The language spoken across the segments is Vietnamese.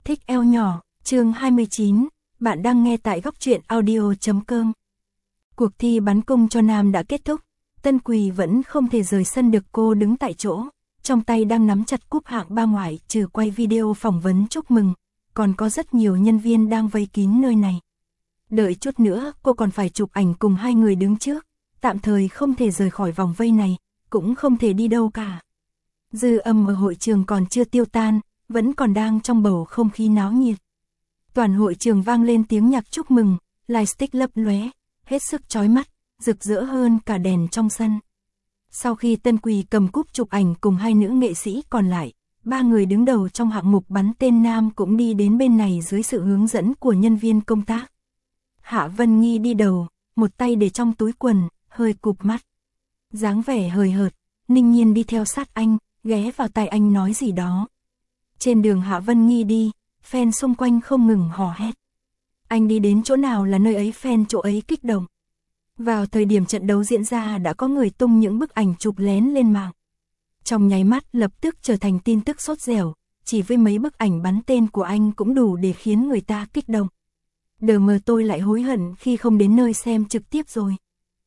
Thích eo nhỏ, chương 29, bạn đang nghe tại góc truyện audio.com. Cuộc thi bắn cung cho nam đã kết thúc, Tân Quỳ vẫn không thể rời sân được, cô đứng tại chỗ, trong tay đang nắm chặt cúp hạng 3 ngoại trừ quay video phỏng vấn chúc mừng, còn có rất nhiều nhân viên đang vây kín nơi này. Đợi chút nữa cô còn phải chụp ảnh cùng hai người đứng trước, tạm thời không thể rời khỏi vòng vây này, cũng không thể đi đâu cả. Dư âm ở hội trường còn chưa tiêu tan, vẫn còn đang trong bầu không khí náo nhiệt. Toàn hội trường vang lên tiếng nhạc chúc mừng, lightstick lấp lóe, hết sức chói mắt, rực rỡ hơn cả đèn trong sân. Sau khi Tân Quỳ cầm cúp chụp ảnh cùng hai nữ nghệ sĩ còn lại, ba người đứng đầu trong hạng mục bắn tên nam cũng đi đến bên này dưới sự hướng dẫn của nhân viên công tác. Hạ Vân Nghi đi đầu, một tay để trong túi quần, hơi cụp mắt. Dáng vẻ hời hợt, Ninh Nhiên đi theo sát anh, ghé vào tai anh nói gì đó. Trên đường Hạ Vân Nghi đi, fan xung quanh không ngừng hò hét. Anh đi đến chỗ nào là nơi ấy fan chỗ ấy kích động. Vào thời điểm trận đấu diễn ra đã có người tung những bức ảnh chụp lén lên mạng. Trong nháy mắt lập tức trở thành tin tức sốt dẻo, chỉ với mấy bức ảnh bắn tên của anh cũng đủ để khiến người ta kích động. Đờ mờ tôi lại hối hận khi không đến nơi xem trực tiếp rồi.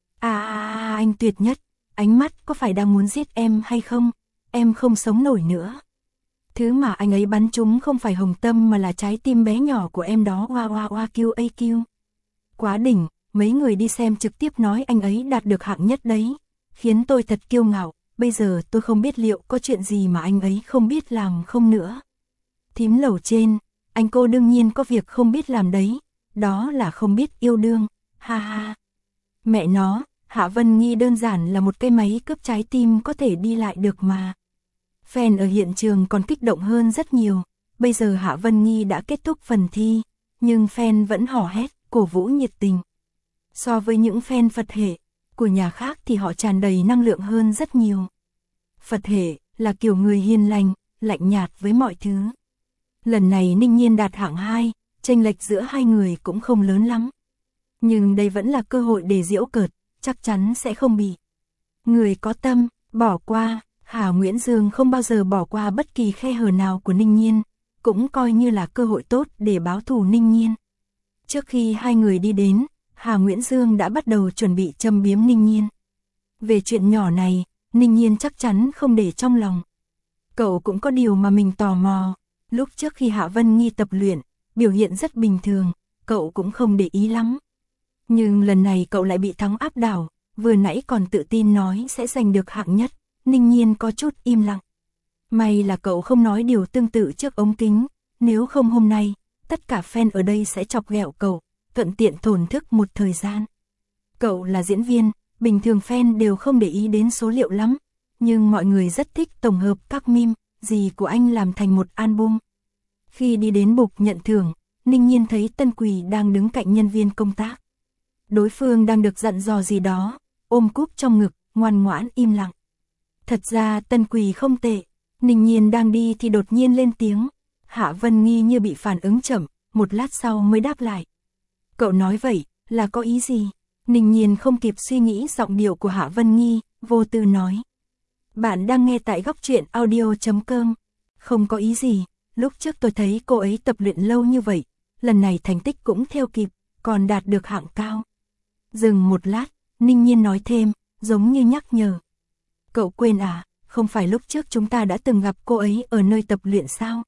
Anh tuyệt nhất, ánh mắt có phải đang muốn giết em hay không? Em không sống nổi nữa. Thứ mà anh ấy bắn trúng không phải hồng tâm mà là trái tim bé nhỏ của em đó. QAQ. Quá đỉnh, mấy người đi xem trực tiếp nói anh ấy đạt được hạng nhất đấy. Khiến tôi thật kiêu ngạo, bây giờ tôi không biết liệu có chuyện gì mà anh ấy không biết làm không nữa. Thím lầu trên, anh cô đương nhiên có việc không biết làm đấy. Đó là không biết yêu đương, ha ha. Mẹ nó, Hạ Vân Nghi đơn giản là một cái máy cướp trái tim có thể đi lại được mà. Fan ở hiện trường còn kích động hơn rất nhiều, bây giờ Hạ Vân Nghi đã kết thúc phần thi, nhưng fan vẫn hò hét, cổ vũ nhiệt tình. So với những fan Phật hệ của nhà khác thì họ tràn đầy năng lượng hơn rất nhiều. Phật hệ là kiểu người hiền lành, lạnh nhạt với mọi thứ. Lần này Ninh Nhiên đạt hạng 2, chênh lệch giữa hai người cũng không lớn lắm. Nhưng đây vẫn là cơ hội để giễu cợt, chắc chắn sẽ không bị người có tâm bỏ qua. Hà Nguyễn Dương không bao giờ bỏ qua bất kỳ khe hở nào của Ninh Nhiên, cũng coi như là cơ hội tốt để báo thù Ninh Nhiên. Trước khi hai người đi đến, Hà Nguyễn Dương đã bắt đầu chuẩn bị châm biếm Ninh Nhiên. Về chuyện nhỏ này, Ninh Nhiên chắc chắn không để trong lòng. Cậu cũng có điều mà mình tò mò, lúc trước khi Hạ Vân Nghi tập luyện, biểu hiện rất bình thường, cậu cũng không để ý lắm. Nhưng lần này cậu lại bị thắng áp đảo, vừa nãy còn tự tin nói sẽ giành được hạng nhất. Ninh Nhiên có chút im lặng. May là cậu không nói điều tương tự trước ống kính, nếu không hôm nay, tất cả fan ở đây sẽ chọc ghẹo cậu, thuận tiện thổn thức một thời gian. Cậu là diễn viên, bình thường fan đều không để ý đến số liệu lắm, nhưng mọi người rất thích tổng hợp các meme, gì của anh làm thành một album. Khi đi đến bục nhận thưởng, Ninh Nhiên thấy Tân Quỳ đang đứng cạnh nhân viên công tác. Đối phương đang được dặn dò gì đó, ôm cúp trong ngực, ngoan ngoãn im lặng. Thật ra Tân Quỳ không tệ, Ninh Nhiên đang đi thì đột nhiên lên tiếng. Hạ Vân Nghi như bị phản ứng chậm, một lát sau mới đáp lại. Cậu nói vậy, là có ý gì? Ninh Nhiên không kịp suy nghĩ giọng điệu của Hạ Vân Nghi, vô tư nói. Bạn đang nghe tại góc truyện audio.com. Không có ý gì, lúc trước tôi thấy cô ấy tập luyện lâu như vậy, lần này thành tích cũng theo kịp, còn đạt được hạng cao. Dừng một lát, Ninh Nhiên nói thêm, giống như nhắc nhở. Cậu quên à, không phải lúc trước chúng ta đã từng gặp cô ấy ở nơi tập luyện sao?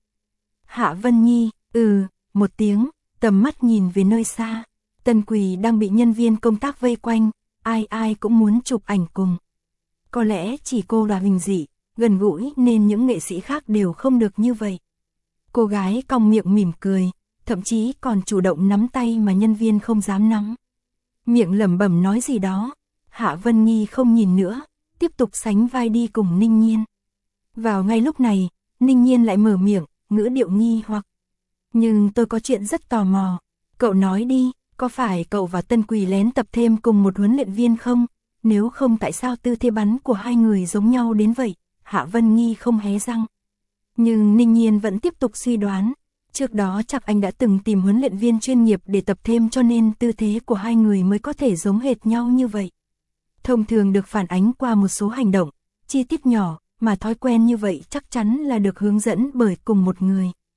Hạ Vân Nhi, một tiếng, tầm mắt nhìn về nơi xa. Tân Quỳ đang bị nhân viên công tác vây quanh, ai cũng muốn chụp ảnh cùng. Có lẽ chỉ cô là hình dị, gần gũi nên những nghệ sĩ khác đều không được như vậy. Cô gái cong miệng mỉm cười, thậm chí còn chủ động nắm tay mà nhân viên không dám nắm. Miệng lẩm bẩm nói gì đó, Hạ Vân Nhi không nhìn nữa, tiếp tục sánh vai đi cùng Ninh Nhiên. Vào ngay lúc này, Ninh Nhiên lại mở miệng, ngữ điệu nghi hoặc. Nhưng tôi có chuyện rất tò mò, cậu nói đi, có phải cậu và Tân Quỳ lén tập thêm cùng một huấn luyện viên không? Nếu không tại sao tư thế bắn của hai người giống nhau đến vậy? Hạ Vân Nghi không hé răng. Nhưng Ninh Nhiên vẫn tiếp tục suy đoán. Trước đó chắc anh đã từng tìm huấn luyện viên chuyên nghiệp để tập thêm cho nên tư thế của hai người mới có thể giống hệt nhau như vậy. Thông thường được phản ánh qua một số hành động, chi tiết nhỏ, mà thói quen như vậy chắc chắn là được hướng dẫn bởi cùng một người.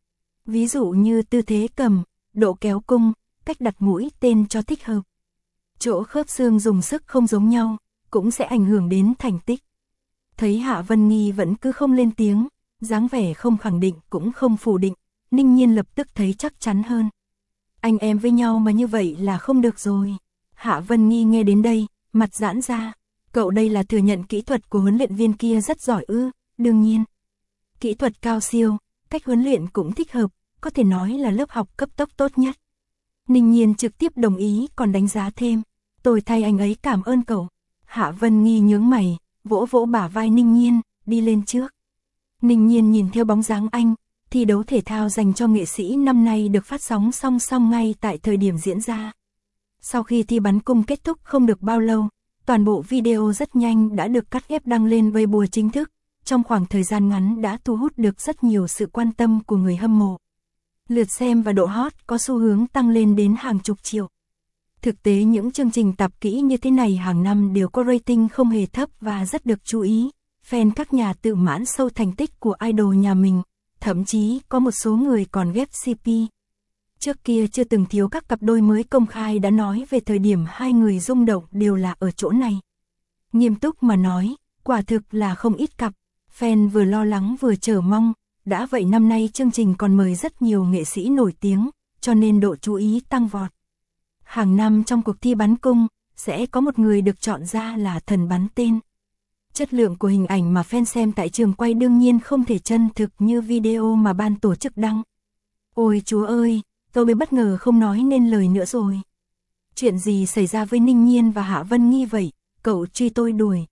Ví dụ như tư thế cầm, độ kéo cung, cách đặt mũi tên cho thích hợp. Chỗ khớp xương dùng sức không giống nhau, cũng sẽ ảnh hưởng đến thành tích. Thấy Hạ Vân Nghi vẫn cứ không lên tiếng, dáng vẻ không khẳng định cũng không phủ định, Ninh Nhiên lập tức thấy chắc chắn hơn. Anh em với nhau mà như vậy là không được rồi. Hạ Vân Nghi nghe đến đây, mặt giãn ra. Cậu đây là thừa nhận kỹ thuật của huấn luyện viên kia rất giỏi ư? Đương nhiên. Kỹ thuật cao siêu, cách huấn luyện cũng thích hợp, có thể nói là lớp học cấp tốc tốt nhất. Ninh Nhiên trực tiếp đồng ý còn đánh giá thêm. Tôi thay anh ấy cảm ơn cậu. Hạ Vân Nghi nhướng mày, vỗ vỗ bả vai Ninh Nhiên, đi lên trước. Ninh Nhiên nhìn theo bóng dáng anh, thi đấu thể thao dành cho nghệ sĩ năm nay được phát sóng song song ngay tại thời điểm diễn ra. Sau khi thi bắn cung kết thúc không được bao lâu, toàn bộ video rất nhanh đã được cắt ghép đăng lên Weibo chính thức, trong khoảng thời gian ngắn đã thu hút được rất nhiều sự quan tâm của người hâm mộ. Lượt xem và độ hot có xu hướng tăng lên đến hàng chục triệu. Thực tế những chương trình tạp kỹ như thế này hàng năm đều có rating không hề thấp và rất được chú ý. Fan các nhà tự mãn sâu thành tích của idol nhà mình, thậm chí có một số người còn ghép CP. Trước kia chưa từng thiếu các cặp đôi mới công khai đã nói về thời điểm hai người rung động đều là ở chỗ này. Nghiêm túc mà nói, quả thực là không ít cặp, fan vừa lo lắng vừa chờ mong, đã vậy năm nay chương trình còn mời rất nhiều nghệ sĩ nổi tiếng, cho nên độ chú ý tăng vọt. Hàng năm trong cuộc thi bắn cung, sẽ có một người được chọn ra là thần bắn tên. Chất lượng của hình ảnh mà fan xem tại trường quay đương nhiên không thể chân thực như video mà ban tổ chức đăng. Ôi chúa ơi, tôi mới bất ngờ không nói nên lời nữa rồi. Chuyện gì xảy ra với Ninh Nhiên và Hạ Vân Nghi vậy, cậu truy tôi đuổi.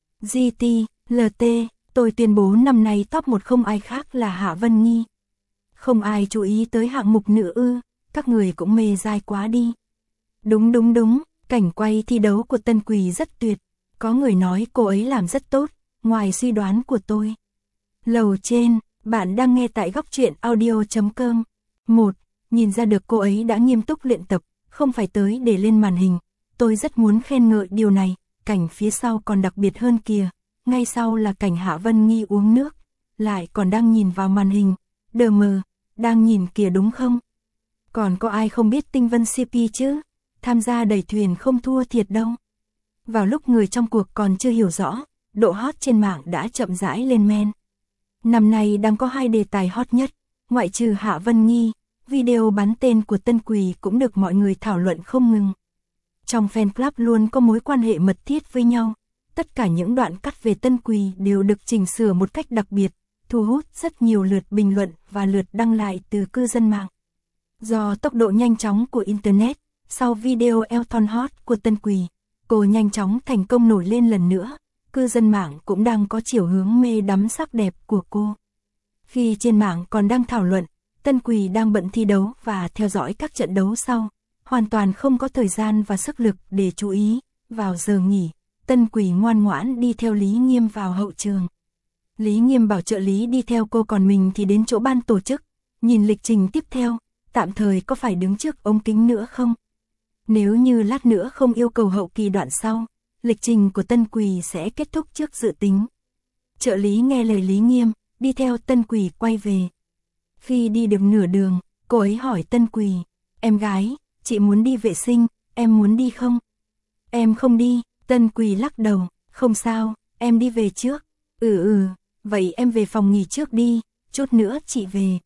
GT, LT, tôi tuyên bố năm nay top 1 không ai khác là Hạ Vân Nghi. Không ai chú ý tới hạng mục nữa ư, các người cũng mê dai quá đi. Đúng, cảnh quay thi đấu của Tân Quỳ rất tuyệt. Có người nói cô ấy làm rất tốt, ngoài suy đoán của tôi. Lầu trên, bạn đang nghe tại góc truyện audio.com. 1. Nhìn ra được cô ấy đã nghiêm túc luyện tập, không phải tới để lên màn hình. Tôi rất muốn khen ngợi điều này, cảnh phía sau còn đặc biệt hơn kìa. Ngay sau là cảnh Hạ Vân Nghi uống nước, lại còn đang nhìn vào màn hình. Đờ mờ, đang nhìn kìa đúng không? Còn có ai không biết Tinh Vân CP chứ? Tham gia đẩy thuyền không thua thiệt đâu. Vào lúc người trong cuộc còn chưa hiểu rõ, độ hot trên mạng đã chậm rãi lên men. Năm nay đang có 2 đề tài hot nhất, ngoại trừ Hạ Vân Nghi, video bắn tên của Tân Quỳ cũng được mọi người thảo luận không ngừng. Trong fan club luôn có mối quan hệ mật thiết với nhau, tất cả những đoạn cắt về Tân Quỳ đều được chỉnh sửa một cách đặc biệt, thu hút rất nhiều lượt bình luận và lượt đăng lại từ cư dân mạng. Do tốc độ nhanh chóng của Internet, sau video Elton Hot của Tân Quỳ, cô nhanh chóng thành công nổi lên lần nữa, cư dân mạng cũng đang có chiều hướng mê đắm sắc đẹp của cô. Khi trên mạng còn đang thảo luận, Tân Quỳ đang bận thi đấu và theo dõi các trận đấu sau, hoàn toàn không có thời gian và sức lực để chú ý. Vào giờ nghỉ, Tân Quỳ ngoan ngoãn đi theo Lý Nghiêm vào hậu trường. Lý Nghiêm bảo trợ lý đi theo cô còn mình thì đến chỗ ban tổ chức, nhìn lịch trình tiếp theo, tạm thời có phải đứng trước ống kính nữa không? Nếu như lát nữa không yêu cầu hậu kỳ đoạn sau, lịch trình của Tân Quỳ sẽ kết thúc trước dự tính. Trợ lý nghe lời Lý Nghiêm, đi theo Tân Quỳ quay về. Khi đi được nửa đường, cô ấy hỏi Tân Quỳ, em gái, chị muốn đi vệ sinh, em muốn đi không? Em không đi, Tân Quỳ lắc đầu, không sao, em đi về trước. Vậy em về phòng nghỉ trước đi, chút nữa chị về.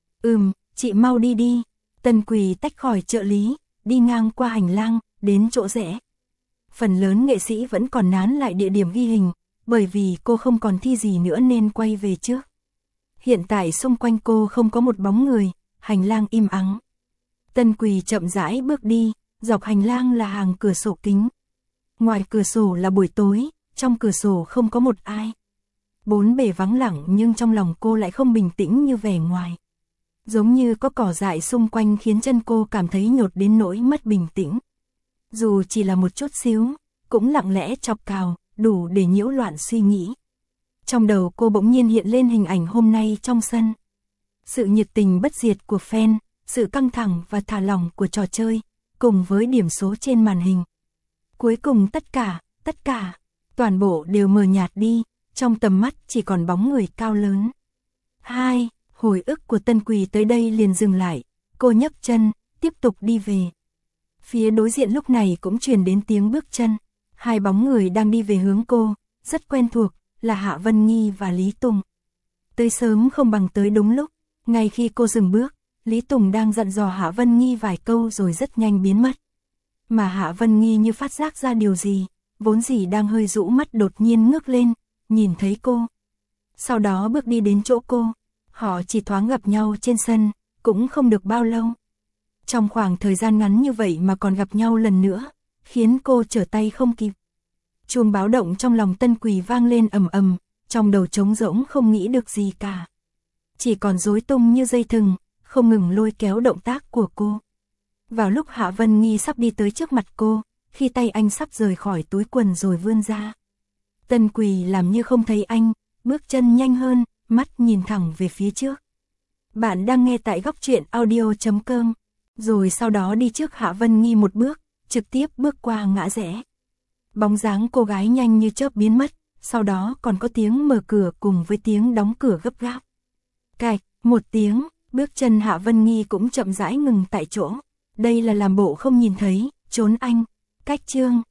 Chị mau đi đi. Tân Quỳ tách khỏi trợ lý, đi ngang qua hành lang, đến chỗ rẽ. Phần lớn nghệ sĩ vẫn còn nán lại địa điểm ghi hình, bởi vì cô không còn thi gì nữa nên quay về trước. Hiện tại xung quanh cô không có một bóng người, hành lang im ắng. Tân Quỳ chậm rãi bước đi, dọc hành lang là hàng cửa sổ kính. Ngoài cửa sổ là buổi tối, trong cửa sổ không có một ai. Bốn bề vắng lặng nhưng trong lòng cô lại không bình tĩnh như vẻ ngoài. Giống như có cỏ dại xung quanh khiến chân cô cảm thấy nhột đến nỗi mất bình tĩnh. Dù chỉ là một chút xíu, cũng lặng lẽ chọc cào, đủ để nhiễu loạn suy nghĩ. Trong đầu cô bỗng nhiên hiện lên hình ảnh hôm nay trong sân. Sự nhiệt tình bất diệt của fan, sự căng thẳng và thả lỏng của trò chơi, cùng với điểm số trên màn hình. Cuối cùng tất cả, toàn bộ đều mờ nhạt đi, trong tầm mắt chỉ còn bóng người cao lớn. 2. Hồi ức của Tân Quỳ tới đây liền dừng lại, cô nhấc chân, tiếp tục đi về. Phía đối diện lúc này cũng truyền đến tiếng bước chân, hai bóng người đang đi về hướng cô, rất quen thuộc, là Hạ Vân Nghi và Lý Tùng. Tới sớm không bằng tới đúng lúc, ngay khi cô dừng bước, Lý Tùng đang dặn dò Hạ Vân Nghi vài câu rồi rất nhanh biến mất. Mà Hạ Vân Nghi như phát giác ra điều gì, vốn dĩ đang hơi rũ mắt đột nhiên ngước lên, nhìn thấy cô. Sau đó bước đi đến chỗ cô, họ chỉ thoáng gặp nhau trên sân, cũng không được bao lâu. Trong khoảng thời gian ngắn như vậy mà còn gặp nhau lần nữa, khiến cô trở tay không kịp. Chuông báo động trong lòng Tân Quỳ vang lên ầm ầm, trong đầu trống rỗng không nghĩ được gì cả. Chỉ còn rối tung như dây thừng, không ngừng lôi kéo động tác của cô. Vào lúc Hạ Vân Nghi sắp đi tới trước mặt cô, khi tay anh sắp rời khỏi túi quần rồi vươn ra. Tân Quỳ làm như không thấy anh, bước chân nhanh hơn, mắt nhìn thẳng về phía trước. Bạn đang nghe tại góc truyện audio.com, rồi sau đó đi trước Hạ Vân Nghi một bước, trực tiếp bước qua ngã rẽ. Bóng dáng cô gái nhanh như chớp biến mất, sau đó còn có tiếng mở cửa cùng với tiếng đóng cửa gấp gáp. Cạch, một tiếng, bước chân Hạ Vân Nghi cũng chậm rãi ngừng tại chỗ. Đây là làm bộ không nhìn thấy, trốn anh. Cách chương